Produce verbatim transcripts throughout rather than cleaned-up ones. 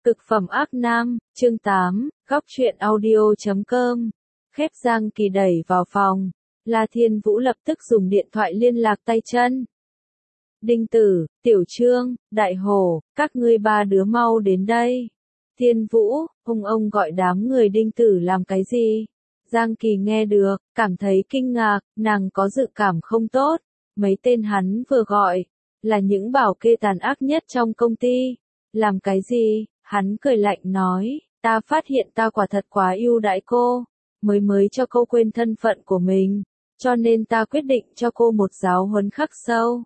Cực phẩm ác nam, chương tám, góc truyện audio chấm com. Khép Giang Kỳ đẩy vào phòng, La Thiên Vũ lập tức dùng điện thoại liên lạc tay chân. Đinh Tử, Tiểu Trương, Đại Hổ, các ngươi ba đứa mau đến đây. Thiên Vũ, ông ông gọi đám người Đinh Tử làm cái gì? Giang Kỳ nghe được, cảm thấy kinh ngạc, nàng có dự cảm không tốt. Mấy tên hắn vừa gọi, là những bảo kê tàn ác nhất trong công ty. Làm cái gì? Hắn cười lạnh nói, ta phát hiện ta quả thật quá ưu đãi cô, mới mới cho cô quên thân phận của mình, cho nên ta quyết định cho cô một giáo huấn khắc sâu.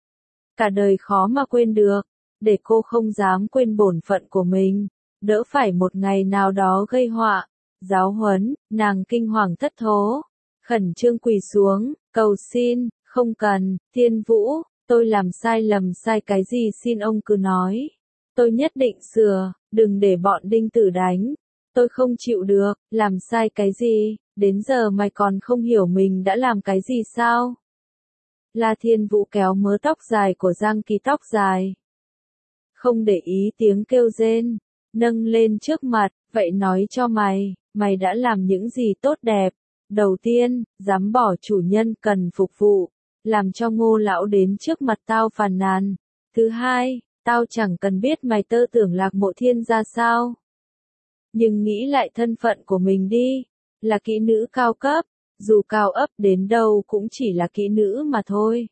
Cả đời khó mà quên được, để cô không dám quên bổn phận của mình, đỡ phải một ngày nào đó gây họa. Giáo huấn, nàng kinh hoàng thất thố, khẩn trương quỳ xuống, cầu xin, không cần, Thiên Vũ, tôi làm sai lầm sai cái gì xin ông cứ nói. Tôi nhất định sửa, đừng để bọn Đinh Tử đánh. Tôi không chịu được, làm sai cái gì, đến giờ mày còn không hiểu mình đã làm cái gì sao? La Thiên Vũ kéo mớ tóc dài của Giang Kỳ tóc dài. Không để ý tiếng kêu rên, nâng lên trước mặt, vậy nói cho mày, mày đã làm những gì tốt đẹp. Đầu tiên, dám bỏ chủ nhân cần phục vụ, làm cho Ngô lão đến trước mặt tao phàn nàn. Thứ hai, tao chẳng cần biết mày tơ tưởng Lạc Mộ Thiên ra sao. Nhưng nghĩ lại thân phận của mình đi, là kỹ nữ cao cấp, dù cao ấp đến đâu cũng chỉ là kỹ nữ mà thôi.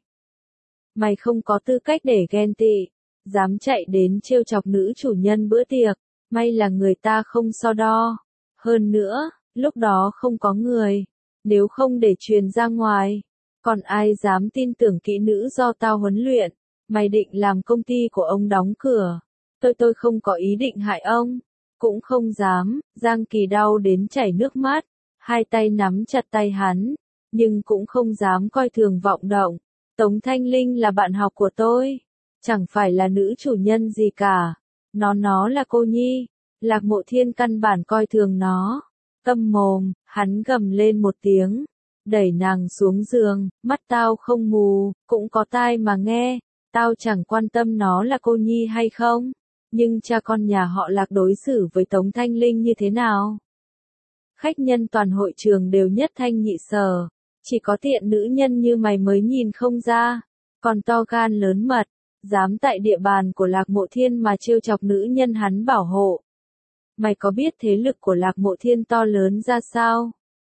Mày không có tư cách để ghen tị, dám chạy đến trêu chọc nữ chủ nhân bữa tiệc, may là người ta không so đo. Hơn nữa, lúc đó không có người, nếu không để truyền ra ngoài, còn ai dám tin tưởng kỹ nữ do tao huấn luyện. Mày định làm công ty của ông đóng cửa. Tôi tôi không có ý định hại ông. Cũng không dám. Giang Kỳ đau đến chảy nước mắt. Hai tay nắm chặt tay hắn. Nhưng cũng không dám coi thường vọng động. Tống Thanh Linh là bạn học của tôi. Chẳng phải là nữ chủ nhân gì cả. Nó nó là cô nhi. Lạc Mộ Thiên căn bản coi thường nó. Câm mồm, hắn gầm lên một tiếng. Đẩy nàng xuống giường. Mắt tao không mù, cũng có tai mà nghe. Tao chẳng quan tâm nó là cô nhi hay không, nhưng cha con nhà họ Lạc đối xử với Tống Thanh Linh như thế nào? Khách nhân toàn hội trường đều nhất thanh nhị sở, chỉ có tiện nữ nhân như mày mới nhìn không ra, còn to gan lớn mật, dám tại địa bàn của Lạc Mộ Thiên mà trêu chọc nữ nhân hắn bảo hộ. Mày có biết thế lực của Lạc Mộ Thiên to lớn ra sao?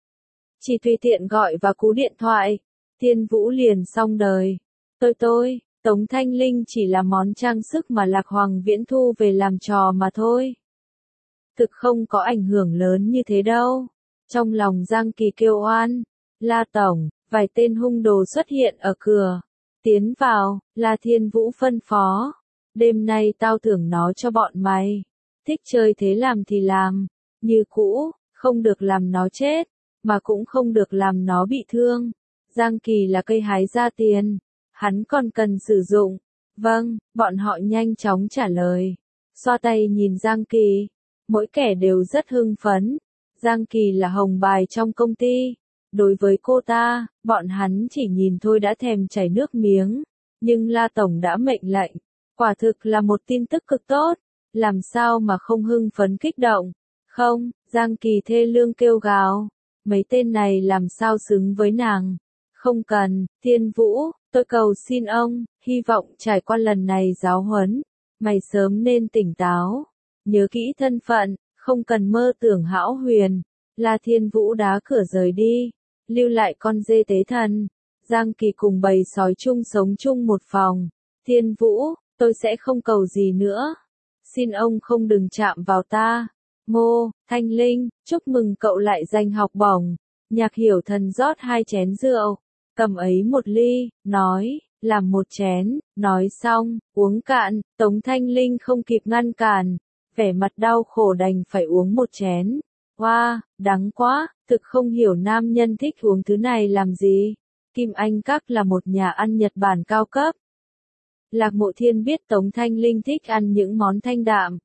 Chỉ tùy tiện gọi và cú điện thoại, Thiên Vũ liền xong đời. Tôi tôi. Tống Thanh Linh chỉ là món trang sức mà Lạc Hoàng Viễn thu về làm trò mà thôi. Thực không có ảnh hưởng lớn như thế đâu. Trong lòng Giang Kỳ kêu oan. La Tổng, vài tên hung đồ xuất hiện ở cửa. Tiến vào, La Thiên Vũ phân phó. Đêm nay tao thưởng nó cho bọn mày. Thích chơi thế làm thì làm. Như cũ, không được làm nó chết, mà cũng không được làm nó bị thương. Giang Kỳ là cây hái ra tiền. Hắn còn cần sử dụng. Vâng, bọn họ nhanh chóng trả lời. Xoa tay nhìn Giang Kỳ. Mỗi kẻ đều rất hưng phấn. Giang Kỳ là hồng bài trong công ty. Đối với cô ta, bọn hắn chỉ nhìn thôi đã thèm chảy nước miếng. Nhưng La Tổng đã mệnh lệnh. Quả thực là một tin tức cực tốt. Làm sao mà không hưng phấn kích động. Không, Giang Kỳ thê lương kêu gào. Mấy tên này làm sao xứng với nàng. Không cần, Thiên Vũ. Tôi cầu xin ông, hy vọng trải qua lần này giáo huấn, mày sớm nên tỉnh táo, nhớ kỹ thân phận, không cần mơ tưởng hão huyền. La Thiên Vũ đá cửa rời đi, lưu lại con dê tế thần. Giang Kỳ cùng bầy sói chung sống chung một phòng. Thiên Vũ, tôi sẽ không cầu gì nữa. Xin ông không đừng chạm vào ta. Ngô, Thanh Linh, chúc mừng cậu lại giành học bổng. Nhạc Hiểu Thần rót hai chén rượu. Cầm ấy một ly, nói, làm một chén, nói xong, uống cạn. Tống Thanh Linh không kịp ngăn cản, vẻ mặt đau khổ đành phải uống một chén. Hoa, wow, đắng quá, thực không hiểu nam nhân thích uống thứ này làm gì. Kim Anh Các là một nhà ăn Nhật Bản cao cấp. Lạc Mộ Thiên biết Tống Thanh Linh thích ăn những món thanh đạm,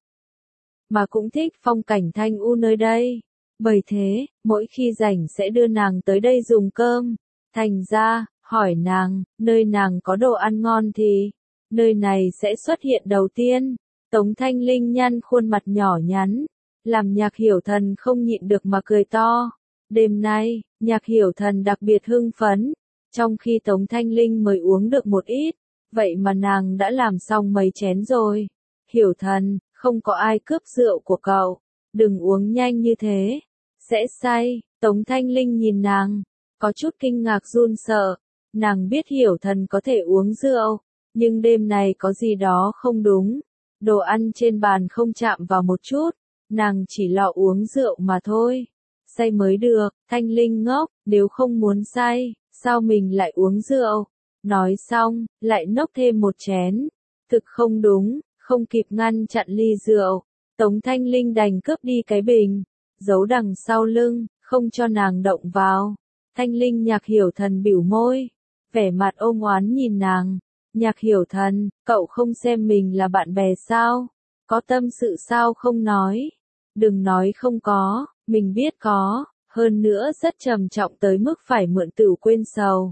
mà cũng thích phong cảnh thanh u nơi đây. Bởi thế, mỗi khi rảnh sẽ đưa nàng tới đây dùng cơm. Thành ra, hỏi nàng, nơi nàng có đồ ăn ngon thì, nơi này sẽ xuất hiện đầu tiên. Tống Thanh Linh nhăn khuôn mặt nhỏ nhắn, làm Nhạc Hiểu Thần không nhịn được mà cười to. Đêm nay, Nhạc Hiểu Thần đặc biệt hưng phấn, trong khi Tống Thanh Linh mới uống được một ít, vậy mà nàng đã làm xong mấy chén rồi. Hiểu Thần, không có ai cướp rượu của cậu, đừng uống nhanh như thế, sẽ say. Tống Thanh Linh nhìn nàng, có chút kinh ngạc run sợ, nàng biết Hiểu Thần có thể uống rượu, nhưng đêm này có gì đó không đúng, đồ ăn trên bàn không chạm vào một chút, nàng chỉ lọ uống rượu mà thôi. Say mới được. Thanh Linh ngốc, nếu không muốn say, sao mình lại uống rượu? Nói xong, lại nốc thêm một chén. Thực không đúng, không kịp ngăn chặn ly rượu. Tống Thanh Linh đành cướp đi cái bình, giấu đằng sau lưng, không cho nàng động vào. Thanh Linh Nhạc Hiểu Thần bĩu môi, vẻ mặt ôm oán nhìn nàng. Nhạc Hiểu Thần, cậu không xem mình là bạn bè sao? Có tâm sự sao không nói? Đừng nói không có, mình biết có, hơn nữa rất trầm trọng tới mức phải mượn tửu quên sầu.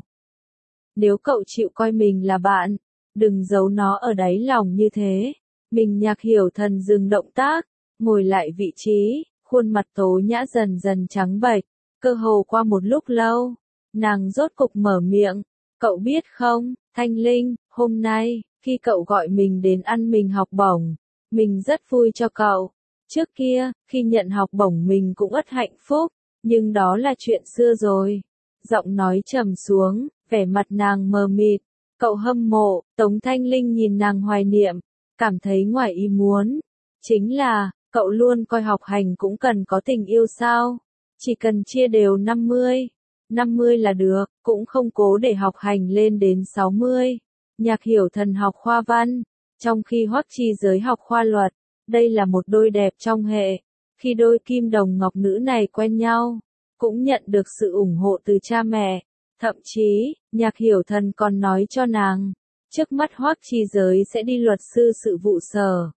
Nếu cậu chịu coi mình là bạn, đừng giấu nó ở đáy lòng như thế. Mình Nhạc Hiểu Thần dừng động tác, ngồi lại vị trí, khuôn mặt Tố Nhã dần dần trắng bệch, cơ hồ qua một lúc lâu, nàng rốt cục mở miệng, cậu biết không, Thanh Linh, hôm nay, khi cậu gọi mình đến ăn mình học bổng, mình rất vui cho cậu. Trước kia, khi nhận học bổng mình cũng rất hạnh phúc, nhưng đó là chuyện xưa rồi. Giọng nói trầm xuống, vẻ mặt nàng mờ mịt. Cậu hâm mộ, Tống Thanh Linh nhìn nàng hoài niệm, cảm thấy ngoài ý muốn. Chính là, cậu luôn coi học hành cũng cần có tình yêu sao? Chỉ cần chia đều năm mươi, năm mươi là được, cũng không cố để học hành lên đến sáu mươi. Nhạc Hiểu Thần học khoa văn, trong khi Hoắc Chi Giới học khoa luật. Đây là một đôi đẹp trong hệ. Khi đôi kim đồng ngọc nữ này quen nhau, cũng nhận được sự ủng hộ từ cha mẹ. Thậm chí, Nhạc Hiểu Thần còn nói cho nàng, trước mắt Hoắc Chi Giới sẽ đi luật sư sự vụ sở.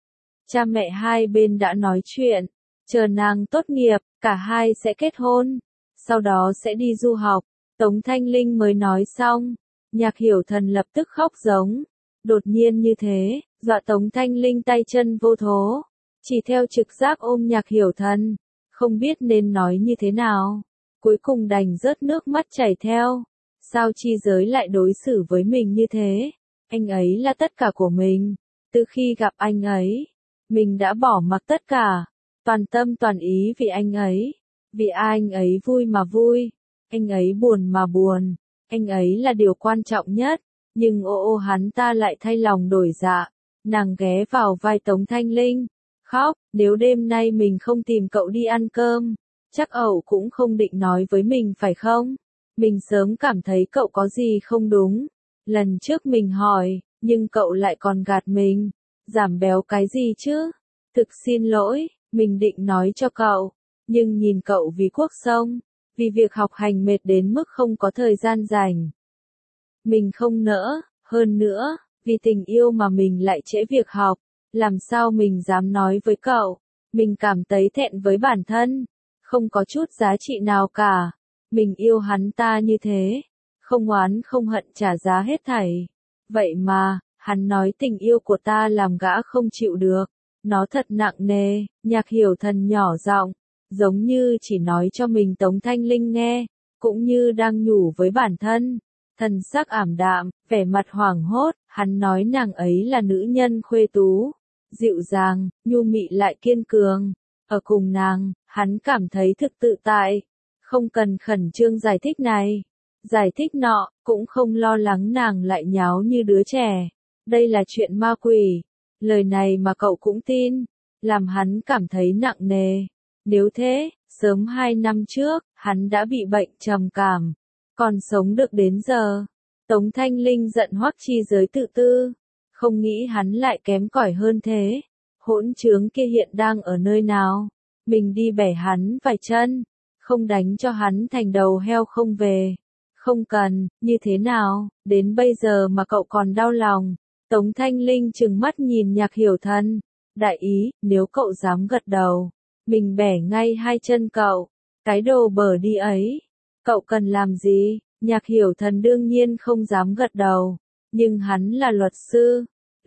Cha mẹ hai bên đã nói chuyện, chờ nàng tốt nghiệp, cả hai sẽ kết hôn, sau đó sẽ đi du học. Tống Thanh Linh mới nói xong, Nhạc Hiểu Thần lập tức khóc giống. Đột nhiên như thế, dọa Tống Thanh Linh tay chân vô thố, chỉ theo trực giác ôm Nhạc Hiểu Thần, không biết nên nói như thế nào, cuối cùng đành rớt nước mắt chảy theo. Sao Chi Giới lại đối xử với mình như thế? Anh ấy là tất cả của mình, từ khi gặp anh ấy, mình đã bỏ mặc tất cả, toàn tâm toàn ý vì anh ấy, vì anh ấy vui mà vui, anh ấy buồn mà buồn, anh ấy là điều quan trọng nhất. Nhưng ô ô hắn ta lại thay lòng đổi dạ, nàng ghé vào vai Tống Thanh Linh, khóc, nếu đêm nay mình không tìm cậu đi ăn cơm, chắc ẩu cũng không định nói với mình phải không? Mình sớm cảm thấy cậu có gì không đúng, lần trước mình hỏi, nhưng cậu lại còn gạt mình, giảm béo cái gì chứ? Thực xin lỗi, mình định nói cho cậu, nhưng nhìn cậu vì cuộc sống, vì việc học hành mệt đến mức không có thời gian rảnh. Mình không nỡ, hơn nữa, vì tình yêu mà mình lại trễ việc học, làm sao mình dám nói với cậu, mình cảm thấy thẹn với bản thân, không có chút giá trị nào cả, mình yêu hắn ta như thế, không oán không hận trả giá hết thảy, vậy mà, hắn nói tình yêu của ta làm gã không chịu được, nó thật nặng nề. Nhạc Hiểu Thần nhỏ giọng, giống như chỉ nói cho mình Tống Thanh Linh nghe, cũng như đang nhủ với bản thân. Thần sắc ảm đạm, vẻ mặt hoảng hốt, hắn nói nàng ấy là nữ nhân khuê tú, dịu dàng, nhu mị lại kiên cường. Ở cùng nàng, hắn cảm thấy thực tự tại, không cần khẩn trương giải thích này, giải thích nọ, cũng không lo lắng nàng lại nháo như đứa trẻ. Đây là chuyện ma quỷ. Lời này mà cậu cũng tin, làm hắn cảm thấy nặng nề. Nếu thế, sớm hai năm trước, hắn đã bị bệnh trầm cảm, còn sống được đến giờ. Tống Thanh Linh giận Hoắc Chi Giới tự tư, không nghĩ hắn lại kém cỏi hơn thế. Hỗn trướng kia hiện đang ở nơi nào? Mình đi bẻ hắn vài chân, không đánh cho hắn thành đầu heo không về. Không cần, như thế nào, đến bây giờ mà cậu còn đau lòng. Tống Thanh Linh trừng mắt nhìn Nhạc Hiểu Thần, đại ý, nếu cậu dám gật đầu, mình bẻ ngay hai chân cậu, cái đồ bở đi ấy. Cậu cần làm gì? Nhạc Hiểu Thần đương nhiên không dám gật đầu, nhưng hắn là luật sư,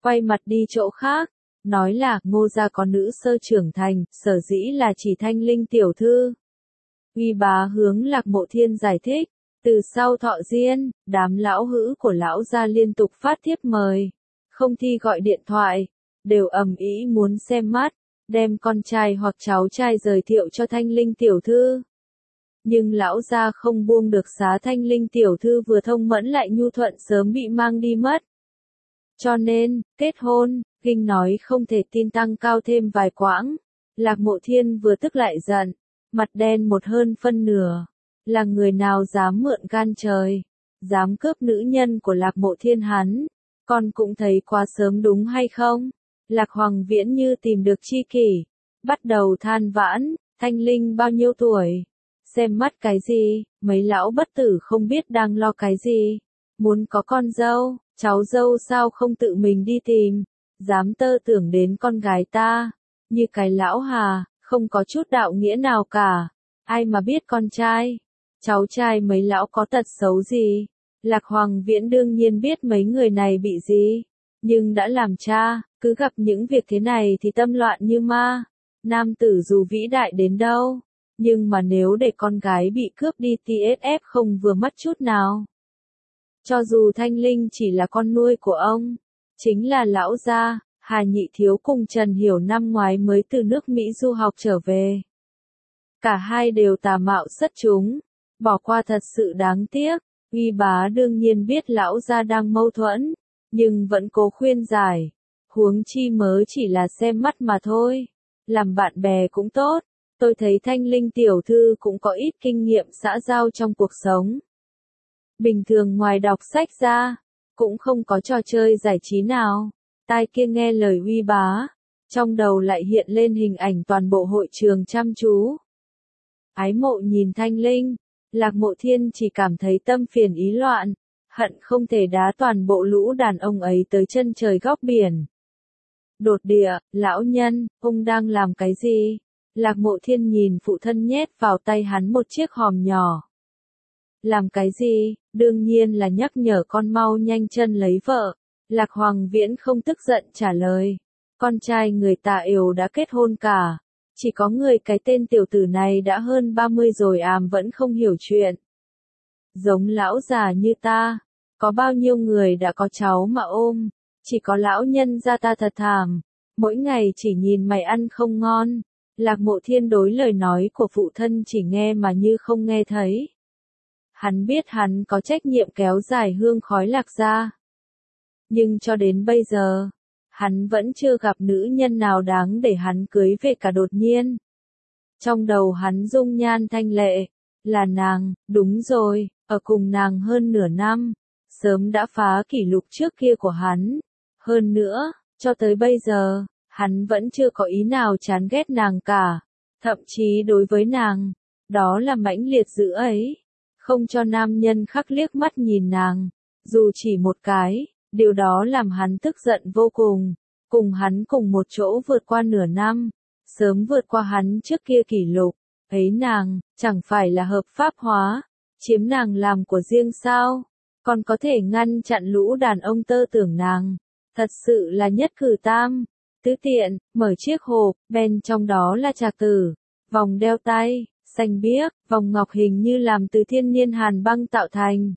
quay mặt đi chỗ khác, nói là Ngô gia có nữ sơ trưởng thành, sở dĩ là chỉ Thanh Linh tiểu thư. Uy bá hướng Lạc Mộ Thiên giải thích, từ sau thọ diên, đám lão hữu của lão gia liên tục phát thiếp mời, không thi gọi điện thoại, đều ầm ĩ muốn xem mắt, đem con trai hoặc cháu trai giới thiệu cho Thanh Linh tiểu thư. Nhưng lão gia không buông được xá Thanh Linh tiểu thư vừa thông mẫn lại nhu thuận sớm bị mang đi mất. Cho nên, kết hôn, kinh nói không thể tin tăng cao thêm vài quãng. Lạc Mộ Thiên vừa tức lại giận, mặt đen một hơn phân nửa. Là người nào dám mượn gan trời, dám cướp nữ nhân của Lạc Mộ Thiên hắn, con cũng thấy quá sớm đúng hay không? Lạc Hoàng Viễn như tìm được tri kỷ, bắt đầu than vãn, Thanh Linh bao nhiêu tuổi? Xem mắt cái gì, mấy lão bất tử không biết đang lo cái gì. Muốn có con dâu, cháu dâu sao không tự mình đi tìm, dám tơ tưởng đến con gái ta, như cái lão hà, không có chút đạo nghĩa nào cả. Ai mà biết con trai, cháu trai mấy lão có tật xấu gì? Lạc Hoàng Viễn đương nhiên biết mấy người này bị gì, nhưng đã làm cha, cứ gặp những việc thế này thì tâm loạn như ma. Nam tử dù vĩ đại đến đâu, nhưng mà nếu để con gái bị cướp đi tê ét ép không vừa mắt chút nào. Cho dù Thanh Linh chỉ là con nuôi của ông, chính là lão gia, Hà Nhị Thiếu cùng Trần Hiểu năm ngoái mới từ nước Mỹ du học trở về. Cả hai đều tà mạo xuất chúng, bỏ qua thật sự đáng tiếc. Uy bá đương nhiên biết lão gia đang mâu thuẫn, nhưng vẫn cố khuyên giải. Huống chi mớ chỉ là xem mắt mà thôi, làm bạn bè cũng tốt. Tôi thấy Thanh Linh tiểu thư cũng có ít kinh nghiệm xã giao trong cuộc sống. Bình thường ngoài đọc sách ra, cũng không có trò chơi giải trí nào. Tai kia nghe lời uy bá, trong đầu lại hiện lên hình ảnh toàn bộ hội trường chăm chú. Ái mộ nhìn Thanh Linh, Lạc Mộ Thiên chỉ cảm thấy tâm phiền ý loạn, hận không thể đá toàn bộ lũ đàn ông ấy tới chân trời góc biển. Đột địa, lão nhân, ông đang làm cái gì? Lạc Mộ Thiên nhìn phụ thân nhét vào tay hắn một chiếc hòm nhỏ. Làm cái gì? Đương nhiên là nhắc nhở con mau nhanh chân lấy vợ. Lạc Hoàng Viễn không tức giận trả lời. Con trai người ta đều đã kết hôn cả. Chỉ có người cái tên tiểu tử này đã hơn ba mươi rồi àm vẫn không hiểu chuyện. Giống lão già như ta, có bao nhiêu người đã có cháu mà ôm, chỉ có lão nhân gia ta thật thảm, mỗi ngày chỉ nhìn mày ăn không ngon. Lạc Mộ Thiên đối lời nói của phụ thân chỉ nghe mà như không nghe thấy. Hắn biết hắn có trách nhiệm kéo dài hương khói Lạc gia. Nhưng cho đến bây giờ, hắn vẫn chưa gặp nữ nhân nào đáng để hắn cưới về cả đột nhiên. Trong đầu hắn dung nhan thanh lệ, là nàng, đúng rồi, ở cùng nàng hơn nửa năm, sớm đã phá kỷ lục trước kia của hắn. Hơn nữa, cho tới bây giờ, hắn vẫn chưa có ý nào chán ghét nàng cả, thậm chí đối với nàng, đó là mãnh liệt dữ ấy, không cho nam nhân khác liếc mắt nhìn nàng, dù chỉ một cái, điều đó làm hắn tức giận vô cùng, cùng hắn cùng một chỗ vượt qua nửa năm, sớm vượt qua hắn trước kia kỷ lục, ấy nàng, chẳng phải là hợp pháp hóa, chiếm nàng làm của riêng sao, còn có thể ngăn chặn lũ đàn ông tơ tưởng nàng, thật sự là nhất cử tam. Tứ tiện, mở chiếc hộp, bên trong đó là trạc tử, vòng đeo tay, xanh biếc, vòng ngọc hình như làm từ thiên nhiên hàn băng tạo thành.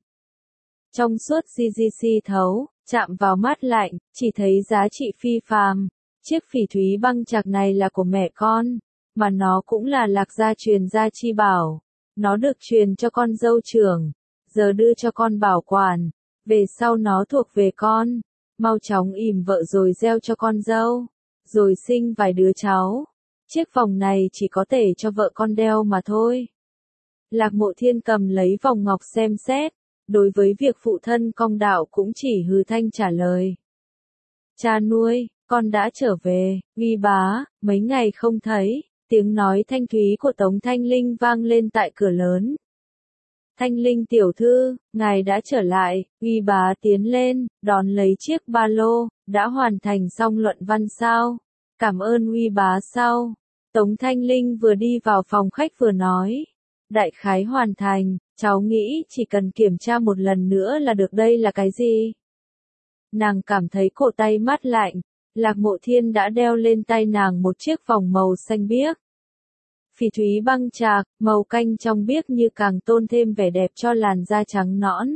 Trong suốt giê giê xê thấu, chạm vào mát lạnh, chỉ thấy giá trị phi phàm. Chiếc phỉ thúy băng trạc này là của mẹ con, mà nó cũng là Lạc gia truyền gia chi bảo. Nó được truyền cho con dâu trưởng, giờ đưa cho con bảo quản, về sau nó thuộc về con. Mau chóng ỉm vợ rồi gieo cho con dâu, rồi sinh vài đứa cháu. Chiếc vòng này chỉ có thể cho vợ con đeo mà thôi. Lạc Mộ Thiên cầm lấy vòng ngọc xem xét, đối với việc phụ thân công đạo cũng chỉ hừ thanh trả lời. Cha nuôi, con đã trở về, Uy bá, mấy ngày không thấy, tiếng nói thanh thúy của Tống Thanh Linh vang lên tại cửa lớn. Thanh Linh tiểu thư, ngài đã trở lại. Uy bá tiến lên, đón lấy chiếc ba lô, đã hoàn thành xong luận văn sao? Cảm ơn Uy bá sau. Tống Thanh Linh vừa đi vào phòng khách vừa nói. Đại khái hoàn thành, cháu nghĩ chỉ cần kiểm tra một lần nữa là được đây là cái gì? nàng cảm thấy cổ tay mát lạnh. Lạc Mộ Thiên đã đeo lên tay nàng một chiếc vòng màu xanh biếc. Phỉ thúy băng chạc, màu canh trong biếc như càng tôn thêm vẻ đẹp cho làn da trắng nõn.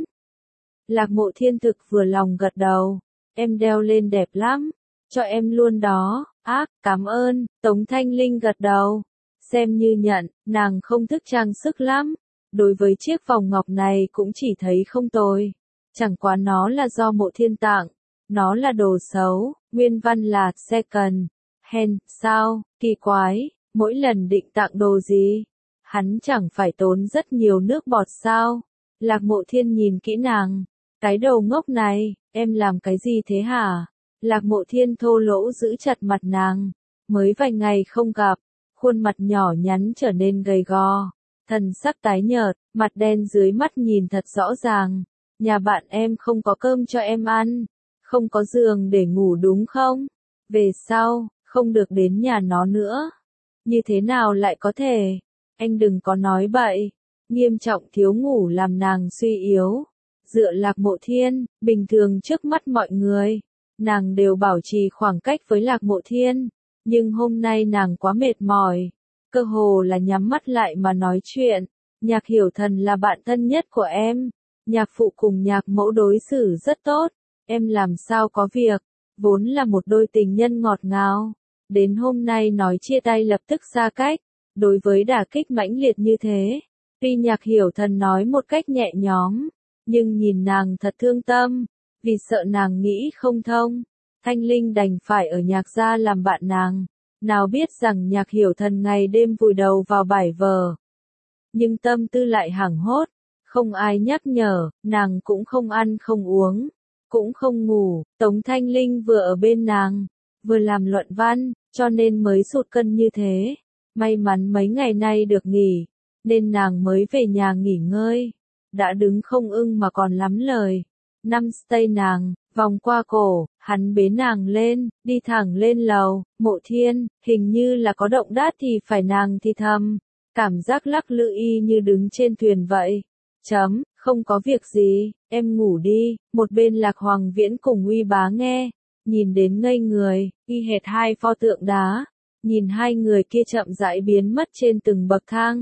Lạc Mộ Thiên thực vừa lòng gật đầu. Em đeo lên đẹp lắm. Cho em luôn đó. Ác, cảm ơn. Tống Thanh Linh gật đầu. Xem như nhận, nàng không thích trang sức lắm. Đối với chiếc vòng ngọc này cũng chỉ thấy không tồi. Chẳng quá nó là do Mộ Thiên tặng. Nó là đồ xấu, nguyên văn là second hand, sao, kỳ quái, mỗi lần định tặng đồ gì, hắn chẳng phải tốn rất nhiều nước bọt sao? Lạc Mộ Thiên nhìn kỹ nàng, cái đầu ngốc này, em làm cái gì thế hả? Lạc Mộ Thiên thô lỗ giữ chặt mặt nàng, mới vài ngày không gặp, khuôn mặt nhỏ nhắn trở nên gầy gò, thần sắc tái nhợt, mặt đen dưới mắt nhìn thật rõ ràng. Nhà bạn em không có cơm cho em ăn. Không có giường để ngủ đúng không? Về sau, không được đến nhà nó nữa. Như thế nào lại có thể? Anh đừng có nói bậy. Nghiêm trọng thiếu ngủ làm nàng suy yếu. Dựa Lạc Mộ Thiên, bình thường trước mắt mọi người, nàng đều bảo trì khoảng cách với Lạc Mộ Thiên. Nhưng hôm nay nàng quá mệt mỏi. Cơ hồ là nhắm mắt lại mà nói chuyện. Nhạc Hiểu Thần là bạn thân nhất của em. Nhạc phụ cùng nhạc mẫu đối xử rất tốt. Em làm sao có việc, vốn là một đôi tình nhân ngọt ngào. Đến hôm nay nói chia tay lập tức xa cách, đối với đả kích mãnh liệt như thế. Tuy Nhạc Hiểu Thần nói một cách nhẹ nhõm, nhưng nhìn nàng thật thương tâm, vì sợ nàng nghĩ không thông. Thanh Linh đành phải ở Nhạc gia làm bạn nàng, nào biết rằng Nhạc Hiểu Thần ngày đêm vùi đầu vào bài vở. Nhưng tâm tư lại hoảng hốt, không ai nhắc nhở, nàng cũng không ăn không uống. Cũng không ngủ, Tống Thanh Linh vừa ở bên nàng, vừa làm luận văn, cho nên mới sụt cân như thế. May mắn mấy ngày nay được nghỉ, nên nàng mới về nhà nghỉ ngơi. Đã đứng không ưng mà còn lắm lời. Năm stay nàng, vòng qua cổ, hắn bế nàng lên, đi thẳng lên lầu. Mộ Thiên, hình như là có động đát thì phải nàng thì thầm. Cảm giác lắc lư y như đứng trên thuyền vậy. Chấm, không có việc gì, em ngủ đi. Một bên Lạc Hoàng Viễn cùng Uy Bá nghe, nhìn đến ngây người, y hệt hai pho tượng đá, nhìn hai người kia chậm rãi biến mất trên từng bậc thang.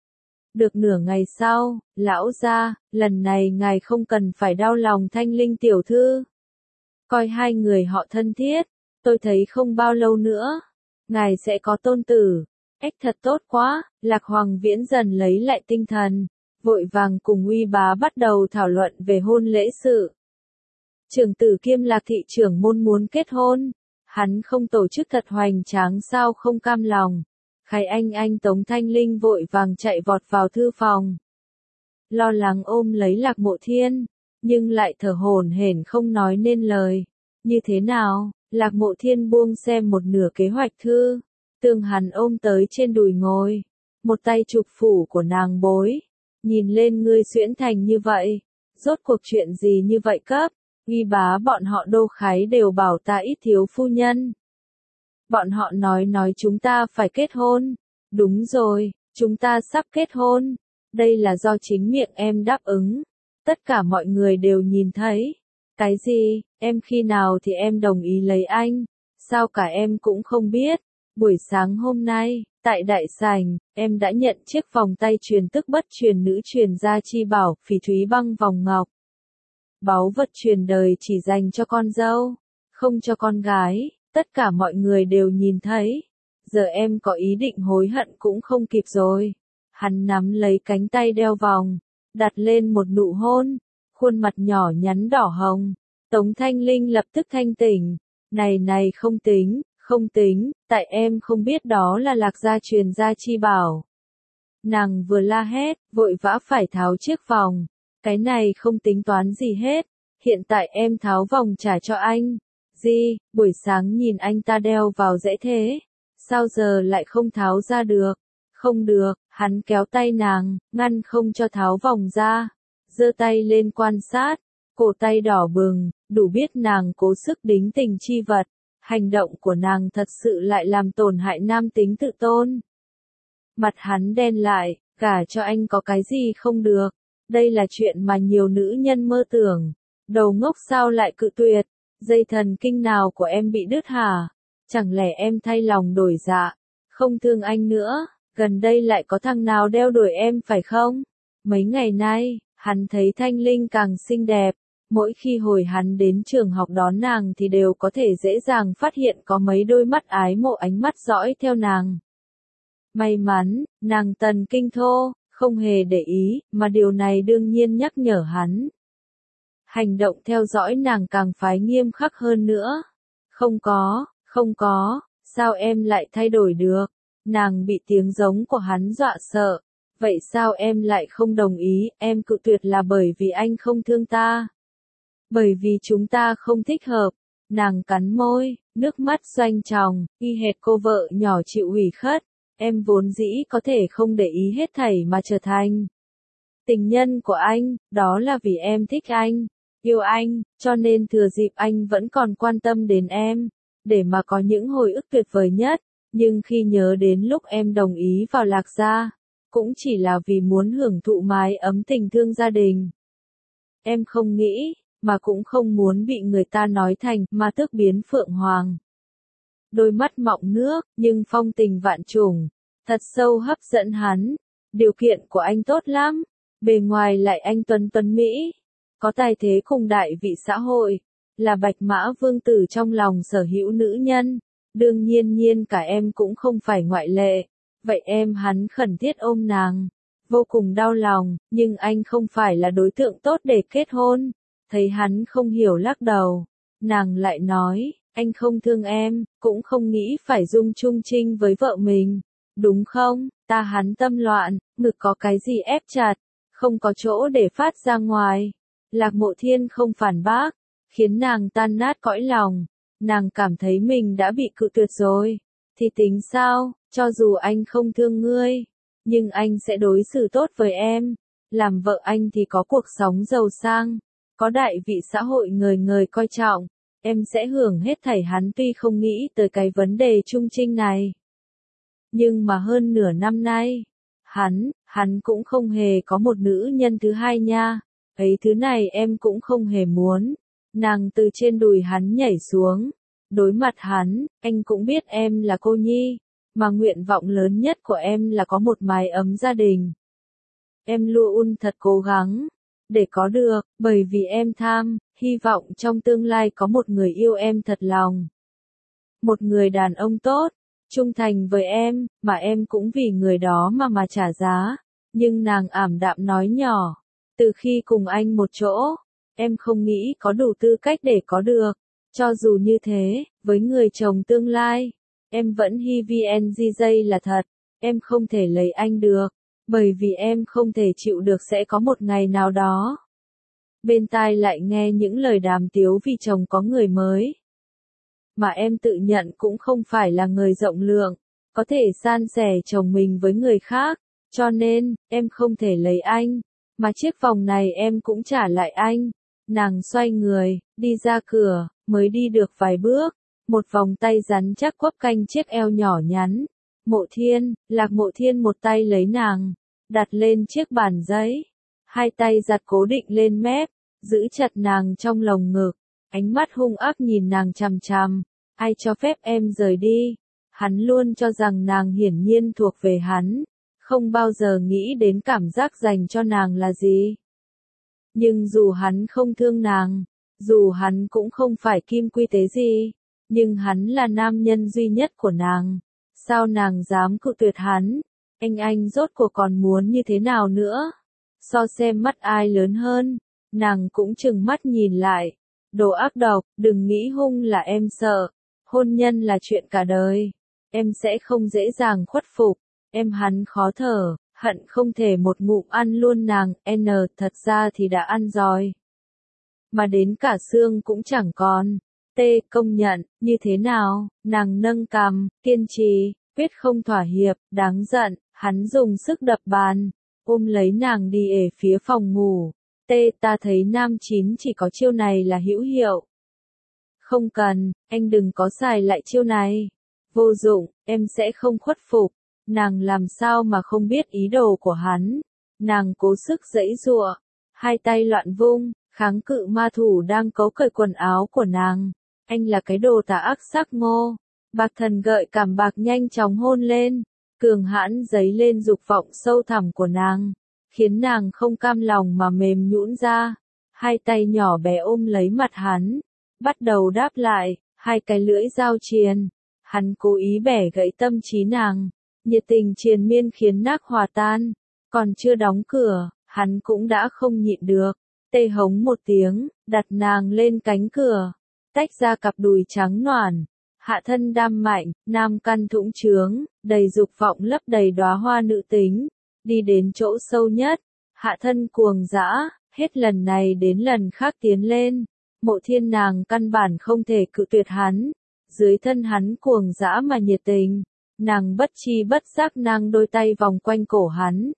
Được nửa ngày sau, lão gia, lần này ngài không cần phải đau lòng Thanh Linh tiểu thư. Coi hai người họ thân thiết, tôi thấy không bao lâu nữa, ngài sẽ có tôn tử. Ếch thật tốt quá, Lạc Hoàng Viễn dần lấy lại tinh thần. Vội vàng cùng Uy Bá bắt đầu thảo luận về hôn lễ sự. Trưởng tử kiêm Lạc thị trưởng môn muốn kết hôn, hắn không tổ chức thật hoành tráng sao không cam lòng. Khải Anh Anh Tống Thanh Linh vội vàng chạy vọt vào thư phòng. Lo lắng ôm lấy Lạc Mộ Thiên, nhưng lại thở hổn hển không nói nên lời. Như thế nào? Lạc Mộ Thiên buông xem một nửa kế hoạch thư, tương hắn ôm tới trên đùi ngồi, một tay chụp phủ của nàng bối. Nhìn lên ngươi xuyễn thành như vậy, rốt cuộc chuyện gì như vậy cấp? Uy Bá bọn họ Đô Khái đều bảo ta ít thiếu phu nhân. Bọn họ nói nói chúng ta phải kết hôn. Đúng rồi, chúng ta sắp kết hôn. Đây là do chính miệng em đáp ứng. Tất cả mọi người đều nhìn thấy. Cái gì, em khi nào thì em đồng ý lấy anh? Sao cả em cũng không biết. Buổi sáng hôm nay, tại đại sảnh, em đã nhận chiếc vòng tay truyền tức bất truyền nữ truyền gia chi bảo, phỉ thúy băng vòng ngọc. Báu vật truyền đời chỉ dành cho con dâu, không cho con gái, tất cả mọi người đều nhìn thấy. Giờ em có ý định hối hận cũng không kịp rồi. Hắn nắm lấy cánh tay đeo vòng, đặt lên một nụ hôn, khuôn mặt nhỏ nhắn đỏ hồng. Tống Thanh Linh lập tức thanh tỉnh, này này không tính. Không tính, tại em không biết đó là Lạc gia truyền gia chi bảo. Nàng vừa la hét, vội vã phải tháo chiếc vòng. Cái này không tính toán gì hết. Hiện tại em tháo vòng trả cho anh. Gì, buổi sáng nhìn anh ta đeo vào dễ thế. Sao giờ lại không tháo ra được? Không được, hắn kéo tay nàng, ngăn không cho tháo vòng ra. Giơ tay lên quan sát, cổ tay đỏ bừng, đủ biết nàng cố sức đính tình chi vật. Hành động của nàng thật sự lại làm tổn hại nam tính tự tôn. Mặt hắn đen lại, gả cho anh có cái gì không được. Đây là chuyện mà nhiều nữ nhân mơ tưởng. Đầu ngốc sao lại cự tuyệt. Dây thần kinh nào của em bị đứt hả? Chẳng lẽ em thay lòng đổi dạ, không thương anh nữa, gần đây lại có thằng nào đeo đuổi em phải không? Mấy ngày nay, hắn thấy Thanh Linh càng xinh đẹp, mỗi khi hồi hắn đến trường học đón nàng thì đều có thể dễ dàng phát hiện có mấy đôi mắt ái mộ ánh mắt dõi theo nàng. May mắn, nàng thần kinh thô, không hề để ý, mà điều này đương nhiên nhắc nhở hắn. Hành động theo dõi nàng càng phái nghiêm khắc hơn nữa. Không có, không có, sao em lại thay đổi được? Nàng bị tiếng giống của hắn dọa sợ. Vậy sao em lại không đồng ý? Em cự tuyệt là bởi vì anh không thương ta. Bởi vì chúng ta không thích hợp. Nàng cắn môi, nước mắt doanh tròng, y hệt cô vợ nhỏ chịu ủy khuất. Em vốn dĩ có thể không để ý hết thảy mà trở thành tình nhân của anh, đó là vì em thích anh, yêu anh, cho nên thừa dịp anh vẫn còn quan tâm đến em, để mà có những hồi ức tuyệt vời nhất, nhưng khi nhớ đến lúc em đồng ý vào Lạc Gia, cũng chỉ là vì muốn hưởng thụ mái ấm tình thương gia đình. Em không nghĩ, mà cũng không muốn bị người ta nói thành ma tước biến phượng hoàng. Đôi mắt mọng nước, nhưng phong tình vạn trùng, thật sâu hấp dẫn hắn. Điều kiện của anh tốt lắm, bề ngoài lại anh tuấn tuấn Mỹ, có tài thế cùng đại vị xã hội, là bạch mã vương tử trong lòng sở hữu nữ nhân. Đương nhiên nhiên cả em cũng không phải ngoại lệ. Vậy em hắn khẩn thiết ôm nàng, vô cùng đau lòng, nhưng anh không phải là đối tượng tốt để kết hôn. Thấy hắn không hiểu lắc đầu, nàng lại nói, anh không thương em, cũng không nghĩ phải dung chung trinh với vợ mình, đúng không? Ta hắn tâm loạn, ngực có cái gì ép chặt, không có chỗ để phát ra ngoài. Lạc Mộ Thiên không phản bác, khiến nàng tan nát cõi lòng. Nàng cảm thấy mình đã bị cự tuyệt rồi. Thì tính sao, cho dù anh không thương ngươi, nhưng anh sẽ đối xử tốt với em. Làm vợ anh thì có cuộc sống giàu sang, có đại vị xã hội người người coi trọng. Em sẽ hưởng hết thảy. Hắn tuy không nghĩ tới cái vấn đề chung trinh này. Nhưng mà hơn nửa năm nay, hắn, hắn cũng không hề có một nữ nhân thứ hai nha. Ấy thứ này em cũng không hề muốn. Nàng từ trên đùi hắn nhảy xuống. Đối mặt hắn, anh cũng biết em là cô nhi. Mà nguyện vọng lớn nhất của em là có một mái ấm gia đình. Em luôn thật cố gắng để có được, bởi vì em tham, hy vọng trong tương lai có một người yêu em thật lòng. Một người đàn ông tốt, trung thành với em, mà em cũng vì người đó mà mà trả giá. Nhưng nàng ảm đạm nói nhỏ, từ khi cùng anh một chỗ, em không nghĩ có đủ tư cách để có được. Cho dù như thế, với người chồng tương lai, em vẫn hy vọng gi gi là thật, em không thể lấy anh được, bởi vì em không thể chịu được sẽ có một ngày nào đó. Bên tai lại nghe những lời đàm tiếu vì chồng có người mới. Mà em tự nhận cũng không phải là người rộng lượng, có thể san sẻ chồng mình với người khác, cho nên, em không thể lấy anh, mà chiếc vòng này em cũng trả lại anh. Nàng xoay người, đi ra cửa, mới đi được vài bước, một vòng tay rắn chắc quắp canh chiếc eo nhỏ nhắn. Mộ Thiên, Lạc Mộ Thiên một tay lấy nàng, đặt lên chiếc bàn giấy, hai tay giật cố định lên mép, giữ chặt nàng trong lồng ngực, ánh mắt hung ác nhìn nàng chằm chằm. Ai cho phép em rời đi? Hắn luôn cho rằng nàng hiển nhiên thuộc về hắn, không bao giờ nghĩ đến cảm giác dành cho nàng là gì. Nhưng dù hắn không thương nàng, dù hắn cũng không phải kim quy tế gì, nhưng hắn là nam nhân duy nhất của nàng. Sao nàng dám cự tuyệt hắn? Anh anh rốt cuộc còn muốn như thế nào nữa? So xem mắt ai lớn hơn, nàng cũng trừng mắt nhìn lại. Đồ ác độc, đừng nghĩ hung là em sợ. Hôn nhân là chuyện cả đời. Em sẽ không dễ dàng khuất phục. Em hắn khó thở, hận không thể một ngụm ăn luôn nàng. N thật ra thì đã ăn rồi. Mà đến cả xương cũng chẳng còn. T công nhận, như thế nào? Nàng nâng cằm, kiên trì, quyết không thỏa hiệp, đáng giận. Hắn dùng sức đập bàn, ôm lấy nàng đi ở phía phòng ngủ. T ta thấy nam chín chỉ có chiêu này là hữu hiệu. Không cần, anh đừng có xài lại chiêu này. Vô dụng, em sẽ không khuất phục. Nàng làm sao mà không biết ý đồ của hắn. Nàng cố sức giãy giụa, hai tay loạn vung, kháng cự ma thủ đang cấu cởi quần áo của nàng. Anh là cái đồ tà ác sắc ngô. Bạc thần gợi cảm bạc nhanh chóng hôn lên, cường hãn dấy lên dục vọng sâu thẳm của nàng, khiến nàng không cam lòng mà mềm nhũn ra. Hai tay nhỏ bé ôm lấy mặt hắn, bắt đầu đáp lại, hai cái lưỡi giao triền. Hắn cố ý bẻ gãy tâm trí nàng, nhiệt tình triền miên khiến nát hòa tan. Còn chưa đóng cửa, hắn cũng đã không nhịn được, tê hống một tiếng, đặt nàng lên cánh cửa, tách ra cặp đùi trắng noản. Hạ thân đam mạnh, nam căn thũng trướng, đầy dục vọng lấp đầy đóa hoa nữ tính, đi đến chỗ sâu nhất, hạ thân cuồng dã, hết lần này đến lần khác tiến lên. Mộ Thiên nàng căn bản không thể cự tuyệt hắn, dưới thân hắn cuồng dã mà nhiệt tình, nàng bất chi bất giác nang đôi tay vòng quanh cổ hắn.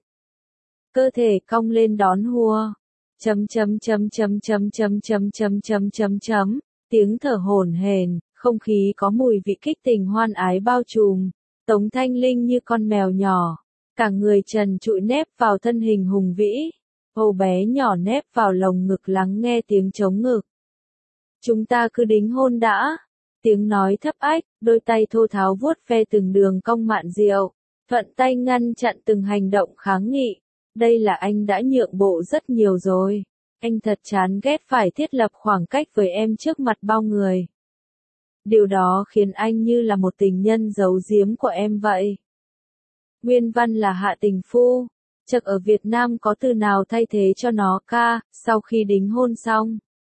Cơ thể cong lên đón hùa, chấm chấm chấm chấm chấm chấm chấm chấm chấm chấm chấm, tiếng thở hổn hển. Không khí có mùi vị kích tình hoan ái bao trùm, Tống Thanh Linh như con mèo nhỏ, cả người trần trụi nép vào thân hình hùng vĩ, cô bé nhỏ nép vào lồng ngực lắng nghe tiếng trống ngực. Chúng ta cứ đính hôn đã, tiếng nói thấp ách, đôi tay thô tháo vuốt ve từng đường cong mạn diệu, thuận tay ngăn chặn từng hành động kháng nghị. Đây là anh đã nhượng bộ rất nhiều rồi, anh thật chán ghét phải thiết lập khoảng cách với em trước mặt bao người. Điều đó khiến anh như là một tình nhân giấu giếm của em vậy. Nguyên văn là Hạ Tình Phu, chợt ở Việt Nam có từ nào thay thế cho nó ca, sau khi đính hôn xong.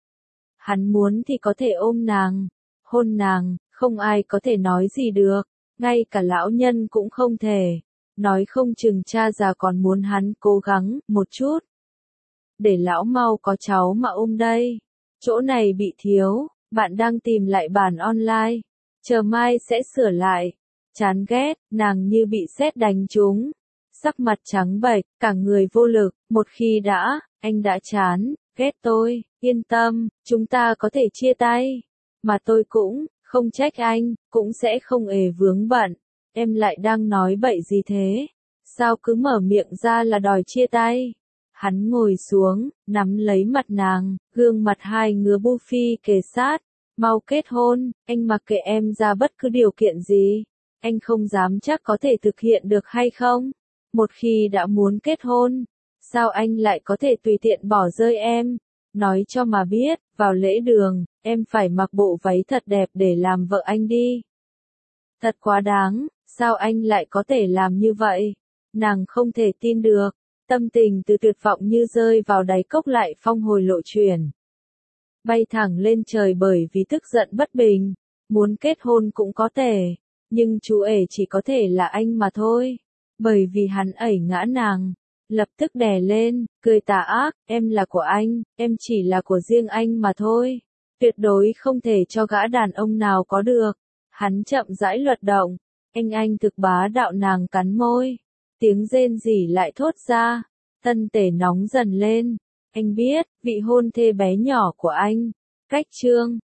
Hắn muốn thì có thể ôm nàng, hôn nàng, không ai có thể nói gì được, ngay cả lão nhân cũng không thể. Nói không chừng cha già còn muốn hắn cố gắng một chút. Để lão mau có cháu mà ôm đây. Chỗ này bị thiếu. Bạn đang tìm lại bản online, chờ mai sẽ sửa lại. Chán ghét, nàng như bị sét đánh trúng, sắc mặt trắng bệch, cả người vô lực. Một khi đã, anh đã chán, ghét tôi, yên tâm, chúng ta có thể chia tay. Mà tôi cũng, không trách anh, cũng sẽ không ề vướng bận. Em lại đang nói bậy gì thế? Sao cứ mở miệng ra là đòi chia tay? Hắn ngồi xuống, nắm lấy mặt nàng, gương mặt hai ngứa bu phi kề sát. Mau kết hôn, anh mặc kệ em ra bất cứ điều kiện gì. Anh không dám chắc có thể thực hiện được hay không. Một khi đã muốn kết hôn, sao anh lại có thể tùy tiện bỏ rơi em? Nói cho mà biết, vào lễ đường, em phải mặc bộ váy thật đẹp để làm vợ anh đi. Thật quá đáng, sao anh lại có thể làm như vậy? Nàng không thể tin được. Tâm tình từ tuyệt vọng như rơi vào đáy cốc lại phong hồi lộ chuyển. Bay thẳng lên trời bởi vì tức giận bất bình. Muốn kết hôn cũng có thể, nhưng chú ể chỉ có thể là anh mà thôi. Bởi vì hắn ẩy ngã nàng, lập tức đè lên, cười tà ác, em là của anh, em chỉ là của riêng anh mà thôi. Tuyệt đối không thể cho gã đàn ông nào có được. Hắn chậm rãi luật động, anh anh thực bá đạo nàng cắn môi. Tiếng rên rỉ lại thốt ra, thân thể nóng dần lên. Anh biết, vị hôn thê bé nhỏ của anh, cách trương,